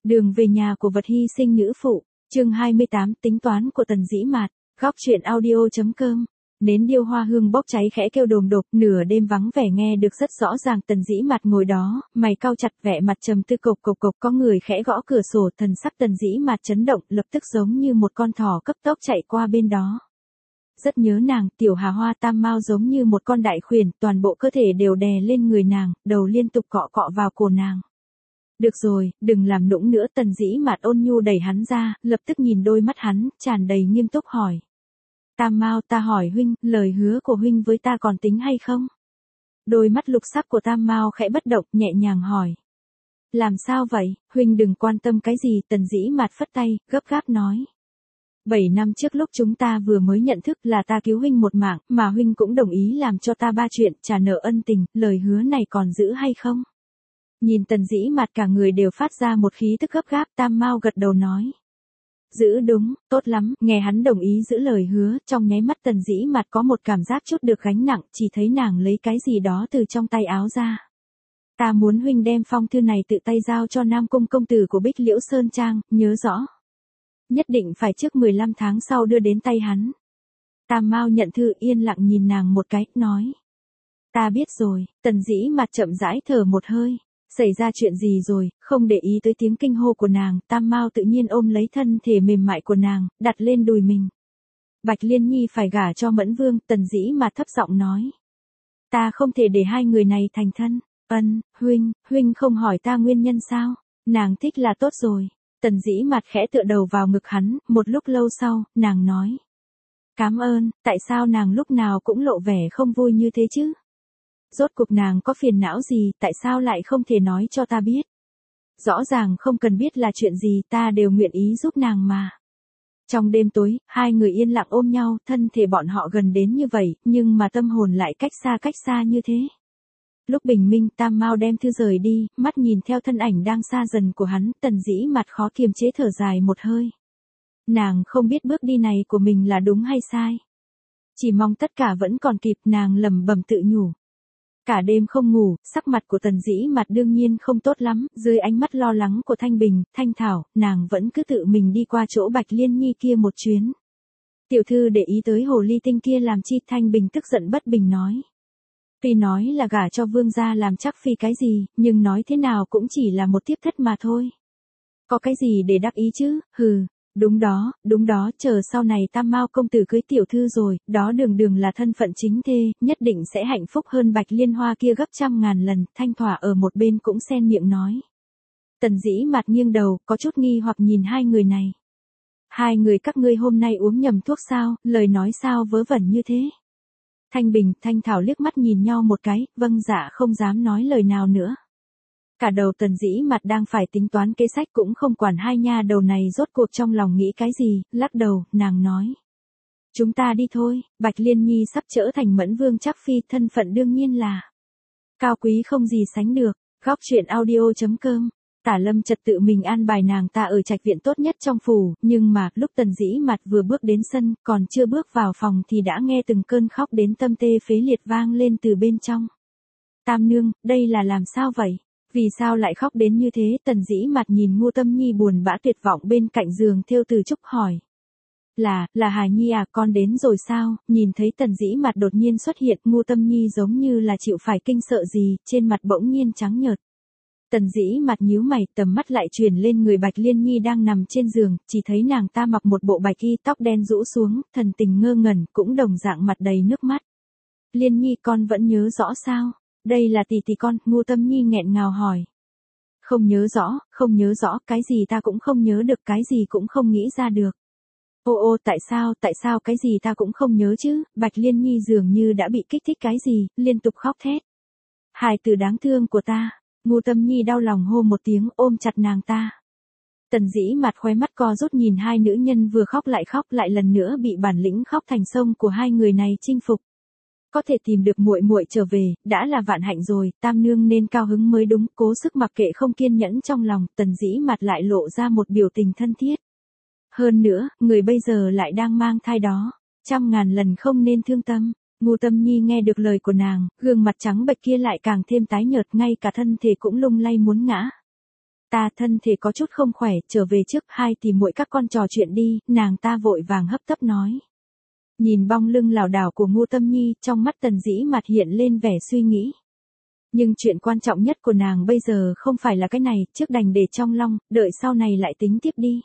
Đường về nhà của vật hy sinh nữ phụ, chương 28 tính toán của Tần Dĩ Mạt, góc truyện audio.com. Nến điêu hoa hương bốc cháy khẽ kêu đồm đột, nửa đêm vắng vẻ nghe được rất rõ ràng. Tần Dĩ Mạt ngồi đó, mày cau chặt, vẻ mặt trầm tư, cộc cộc cộc, có người khẽ gõ cửa sổ. Thần sắc Tần Dĩ Mạt chấn động, lập tức giống như một con thỏ cấp tốc chạy qua bên đó. Rất nhớ nàng, tiểu Hà Hoa Tam Mao giống như một con đại khuyển, toàn bộ cơ thể đều đè lên người nàng, đầu liên tục cọ cọ vào cổ nàng. Được rồi, đừng làm nũng nữa. Tần Dĩ Mạt ôn nhu đẩy hắn ra, lập tức nhìn đôi mắt hắn, tràn đầy nghiêm túc hỏi. Tam Mao, ta hỏi huynh, lời hứa của huynh với ta còn tính hay không? Đôi mắt lục sắc của Tam Mao khẽ bất động, nhẹ nhàng hỏi. Làm sao vậy, huynh đừng quan tâm cái gì. Tần Dĩ Mạt phất tay, gấp gáp nói. 7 năm trước lúc chúng ta vừa mới nhận thức là ta cứu huynh một mạng, mà huynh cũng đồng ý làm cho ta 3 chuyện, trả nợ ân tình, lời hứa này còn giữ hay không? Nhìn Tần Dĩ Mạt cả người đều phát ra một khí tức gấp gáp, Tam Mao gật đầu nói. Giữ đúng, tốt lắm. Nghe hắn đồng ý giữ lời hứa, trong nháy mắt Tần Dĩ Mạt có một cảm giác chút được gánh nặng, chỉ thấy nàng lấy cái gì đó từ trong tay áo ra. Ta muốn huynh đem phong thư này tự tay giao cho Nam Cung công tử của Bích Liễu Sơn Trang, nhớ rõ. Nhất định phải trước 15 tháng sau đưa đến tay hắn. Tam Mao nhận thư, yên lặng nhìn nàng một cái, nói. Ta biết rồi. Tần Dĩ Mạt chậm rãi thở một hơi. Xảy ra chuyện gì rồi? Không để ý tới tiếng kinh hô của nàng, Tam Mao tự nhiên ôm lấy thân thể mềm mại của nàng, đặt lên đùi mình. Bạch Liên Nhi phải gả cho Mẫn Vương. Tần Dĩ Mạt thấp giọng nói. Ta không thể để hai người này thành thân. Huynh không hỏi ta nguyên nhân sao? Nàng thích là tốt rồi. Tần Dĩ Mạt khẽ tựa đầu vào ngực hắn, một lúc lâu sau, nàng nói. Cảm ơn. Tại sao nàng lúc nào cũng lộ vẻ không vui như thế chứ? Rốt cuộc nàng có phiền não gì, tại sao lại không thể nói cho ta biết? Rõ ràng không cần biết là chuyện gì, ta đều nguyện ý giúp nàng mà. Trong đêm tối, hai người yên lặng ôm nhau, thân thể bọn họ gần đến như vậy, nhưng mà tâm hồn lại cách xa như thế. Lúc bình minh, Tam Mao đem thư rời đi, mắt nhìn theo thân ảnh đang xa dần của hắn, Tần Dĩ Mạt khó kiềm chế thở dài một hơi. Nàng không biết bước đi này của mình là đúng hay sai. Chỉ mong tất cả vẫn còn kịp, nàng lẩm bẩm tự nhủ. Cả đêm không ngủ, sắc mặt của Tần Dĩ Mạt đương nhiên không tốt lắm, dưới ánh mắt lo lắng của Thanh Bình, Thanh Thảo, nàng vẫn cứ tự mình đi qua chỗ Bạch Liên Nhi kia một chuyến. Tiểu thư để ý tới hồ ly tinh kia làm chi? Thanh Bình tức giận bất bình nói. Tuy nói là gả cho vương gia làm chắc phi cái gì, nhưng nói thế nào cũng chỉ là một tiếp thất mà thôi. Có cái gì để đắc ý chứ, hừ. Đúng đó, chờ sau này Tam Mao công tử cưới tiểu thư rồi, đó đường là thân phận chính thê, nhất định sẽ hạnh phúc hơn Bạch Liên Hoa kia gấp trăm ngàn lần. Thanh Thỏa ở một bên cũng xen miệng nói. Tần Dĩ Mạt nghiêng đầu, có chút nghi hoặc nhìn hai người này. Hai người các ngươi hôm nay uống nhầm thuốc sao, lời nói sao vớ vẩn như thế? Thanh Bình, Thanh Thảo liếc mắt nhìn nhau một cái, vâng dạ không dám nói lời nào nữa. Cả đầu Tần Dĩ Mạt đang phải tính toán kế sách, cũng không quản hai nha đầu này rốt cuộc trong lòng nghĩ cái gì, lắc đầu, nàng nói. Chúng ta đi thôi. Bạch Liên Nhi sắp trở thành Mẫn Vương chắc phi, thân phận đương nhiên là cao quý không gì sánh được. Góc truyện audio.com. Tả Lâm Trật tự mình an bài nàng ta ở trạch viện tốt nhất trong phủ, nhưng mà lúc Tần Dĩ Mạt vừa bước đến sân, còn chưa bước vào phòng thì đã nghe từng cơn khóc đến tâm tê phế liệt vang lên từ bên trong. Tam nương, đây là làm sao vậy? Vì sao lại khóc đến như thế? Tần Dĩ Mạt nhìn Ngô Tâm Nhi buồn bã tuyệt vọng bên cạnh giường thêu từ trúc hỏi. Là Hà Nhi à, con đến rồi sao? Nhìn thấy Tần Dĩ Mạt đột nhiên xuất hiện, Ngô Tâm Nhi giống như là chịu phải kinh sợ gì, trên mặt bỗng nhiên trắng nhợt. Tần Dĩ Mạt nhíu mày, tầm mắt lại chuyển lên người Bạch Liên Nhi đang nằm trên giường, chỉ thấy nàng ta mặc một bộ bạch y, tóc đen rũ xuống, thần tình ngơ ngẩn, cũng đồng dạng mặt đầy nước mắt. Liên Nhi, con vẫn nhớ rõ sao? Đây là tỷ con. Ngô Tâm Nhi nghẹn ngào hỏi. Không nhớ rõ, cái gì ta cũng không nhớ được, cái gì cũng không nghĩ ra được. Ô, tại sao cái gì ta cũng không nhớ chứ? Bạch Liên Nhi dường như đã bị kích thích cái gì, liên tục khóc thét. Hài tử đáng thương của ta. Ngô Tâm Nhi đau lòng hô một tiếng, ôm chặt nàng ta. Tần Dĩ Mạt khóe mắt co rút nhìn hai nữ nhân vừa khóc lại lần nữa bị bản lĩnh khóc thành sông của hai người này chinh phục. Có thể tìm được muội muội trở về, đã là vạn hạnh rồi, Tam nương nên cao hứng mới đúng. Cố sức mặc kệ không kiên nhẫn trong lòng, Tần Dĩ Mạt lại lộ ra một biểu tình thân thiết. Hơn nữa, người bây giờ lại đang mang thai đó, trăm ngàn lần không nên thương tâm. Ngô Tâm Nhi nghe được lời của nàng, gương mặt trắng bệch kia lại càng thêm tái nhợt, ngay cả thân thể cũng lung lay muốn ngã. Ta thân thể có chút không khỏe, trở về trước, hai tỷ muội các con trò chuyện đi, nàng ta vội vàng hấp tấp nói. Nhìn bóng lưng lảo đảo của Ngô Tâm Nhi, trong mắt Tần Dĩ Mạt hiện lên vẻ suy nghĩ. Nhưng chuyện quan trọng nhất của nàng bây giờ không phải là cái này, trước đành để trong lòng, đợi sau này lại tính tiếp đi.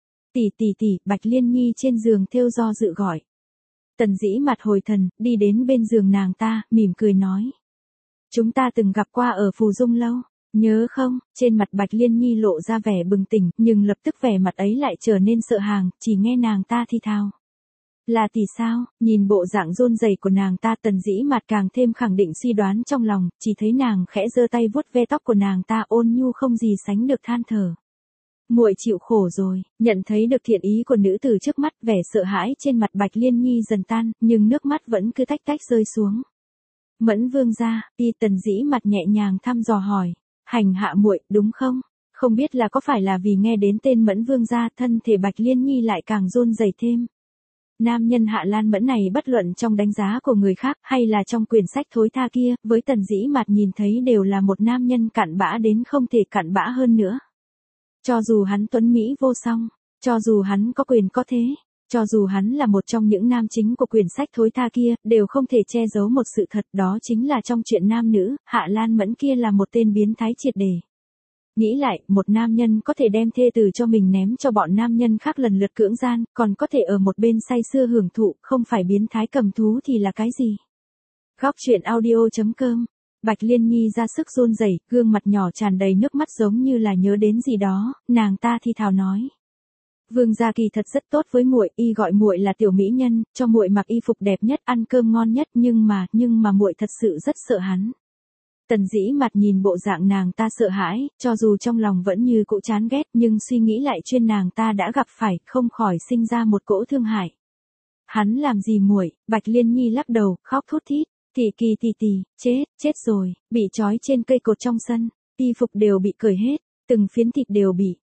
Tỷ, Bạch Liên Nhi trên giường thêu do dự gọi. Tần Dĩ Mạt hồi thần, đi đến bên giường nàng ta, mỉm cười nói. Chúng ta từng gặp qua ở Phù Dung Lâu, nhớ không? Trên mặt Bạch Liên Nhi lộ ra vẻ bừng tỉnh, nhưng lập tức vẻ mặt ấy lại trở nên sợ hãi, chỉ nghe nàng ta thì thào. Là tỷ sao? Nhìn bộ dạng run rẩy của nàng ta, Tần Dĩ Mạt càng thêm khẳng định suy đoán trong lòng, chỉ thấy nàng khẽ giơ tay vuốt ve tóc của nàng ta, ôn nhu không gì sánh được than thở. Muội chịu khổ rồi. Nhận thấy được thiện ý của nữ tử trước mắt, vẻ sợ hãi trên mặt Bạch Liên Nhi dần tan, nhưng nước mắt vẫn cứ tách tách rơi xuống. Mẫn Vương gia, Tần Dĩ Mạt nhẹ nhàng thăm dò hỏi, hành hạ muội, đúng không? Không biết là có phải là vì nghe đến tên Mẫn Vương gia, thân thể Bạch Liên Nhi lại càng run rẩy thêm. Nam nhân Hạ Lan Mẫn này bất luận trong đánh giá của người khác hay là trong quyển sách thối tha kia, với Tần Dĩ Mạt nhìn thấy đều là một nam nhân cặn bã đến không thể cặn bã hơn nữa. Cho dù hắn tuấn mỹ vô song, cho dù hắn có quyền có thế, cho dù hắn là một trong những nam chính của quyển sách thối tha kia, đều không thể che giấu một sự thật, đó chính là trong chuyện nam nữ, Hạ Lan Mẫn kia là một tên biến thái triệt để. Nghĩ lại, một nam nhân có thể đem thê tử cho mình ném cho bọn nam nhân khác lần lượt cưỡng gian, còn có thể ở một bên say sưa hưởng thụ, không phải biến thái cầm thú thì là cái gì? Góc truyện audio.com. Bạch Liên Nhi ra sức run rẩy, gương mặt nhỏ tràn đầy nước mắt giống như là nhớ đến gì đó, nàng ta thì thào nói. Vương gia kỳ thật rất tốt với muội, y gọi muội là tiểu mỹ nhân, cho muội mặc y phục đẹp nhất, ăn cơm ngon nhất, nhưng mà muội thật sự rất sợ hắn. Tần Dĩ Mạt nhìn bộ dạng nàng ta sợ hãi, cho dù trong lòng vẫn như cũ chán ghét, nhưng suy nghĩ lại chuyện nàng ta đã gặp phải, không khỏi sinh ra một cỗ thương hại. Hắn làm gì muội? Bạch Liên Nhi lắc đầu, khóc thút thít. Tỷ, chết rồi, bị trói trên cây cột trong sân, y phục đều bị cởi hết, từng phiến thịt đều bị.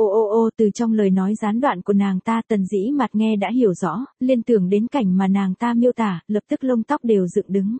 Từ trong lời nói gián đoạn của nàng ta, Tần Dĩ Mạt nghe đã hiểu rõ, liên tưởng đến cảnh mà nàng ta miêu tả, lập tức lông tóc đều dựng đứng.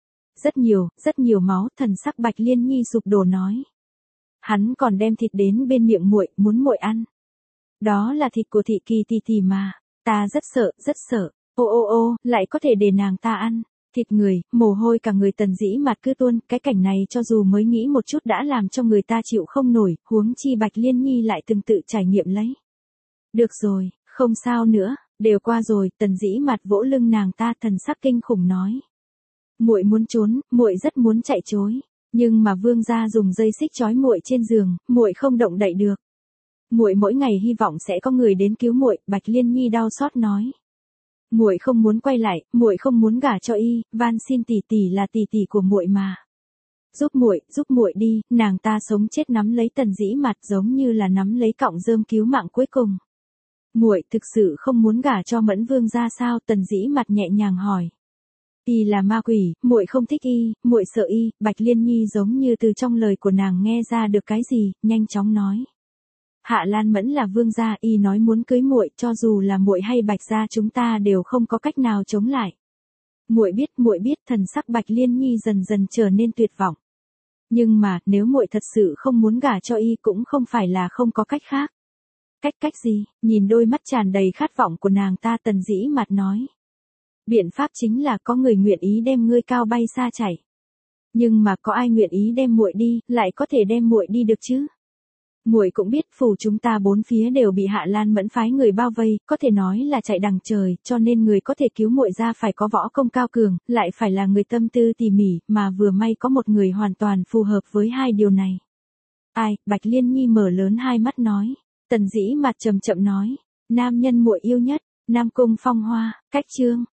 Rất nhiều máu, thần sắc Bạch Liên Nhi sụp đổ nói. Hắn còn đem thịt đến bên miệng muội, muốn muội ăn. Đó là thịt của thị Kỳ tỷ mà, ta rất sợ. Lại có thể để nàng ta ăn. Thịt người, mồ hôi cả người Tần Dĩ Mạt cứ tuôn, cái cảnh này cho dù mới nghĩ một chút đã làm cho người ta chịu không nổi, huống chi Bạch Liên Nhi lại từng tự trải nghiệm lấy. Được rồi, không sao nữa, đều qua rồi, Tần Dĩ Mạt vỗ lưng nàng ta, thần sắc kinh khủng nói. Muội muốn trốn, muội rất muốn chạy trối, nhưng mà vương gia dùng dây xích trói muội trên giường, muội không động đậy được. Muội mỗi ngày hy vọng sẽ có người đến cứu muội, Bạch Liên Nhi đau xót nói. Muội không muốn quay lại, muội không muốn gả cho y, van xin tỷ là tỷ của muội mà. Giúp muội đi, nàng ta sống chết nắm lấy Tần Dĩ Mạt giống như là nắm lấy cọng rơm cứu mạng cuối cùng. Muội thực sự không muốn gả cho Mẫn Vương gia sao? Tần Dĩ Mạt nhẹ nhàng hỏi. Y là ma quỷ, muội không thích y, muội sợ y. Bạch Liên Nhi giống như từ trong lời của nàng nghe ra được cái gì, nhanh chóng nói. Hạ Lan Mẫn là vương gia, y nói muốn cưới muội, cho dù là muội hay Bạch gia chúng ta đều không có cách nào chống lại. Muội biết, thần sắc Bạch Liên Nhi dần dần trở nên tuyệt vọng. Nhưng mà, nếu muội thật sự không muốn gả cho y cũng không phải là không có cách khác. Cách gì? Nhìn đôi mắt tràn đầy khát vọng của nàng ta, Tần Dĩ Mạt nói. Biện pháp chính là có người nguyện ý đem ngươi cao bay xa chảy. Nhưng mà có ai nguyện ý đem muội đi, lại có thể đem muội đi được chứ? Muội cũng biết phủ chúng ta bốn phía đều bị Hạ Lan Mẫn phái người bao vây, có thể nói là chạy đằng trời, cho nên người có thể cứu muội ra phải có võ công cao cường, lại phải là người tâm tư tỉ mỉ, mà vừa may có một người hoàn toàn phù hợp với hai điều này. Ai? Bạch Liên Nhi mở lớn hai mắt nói. Tần Dĩ Mạt chậm chậm nói. Nam nhân muội yêu nhất, Nam Cung Phong Hoa, cách chương.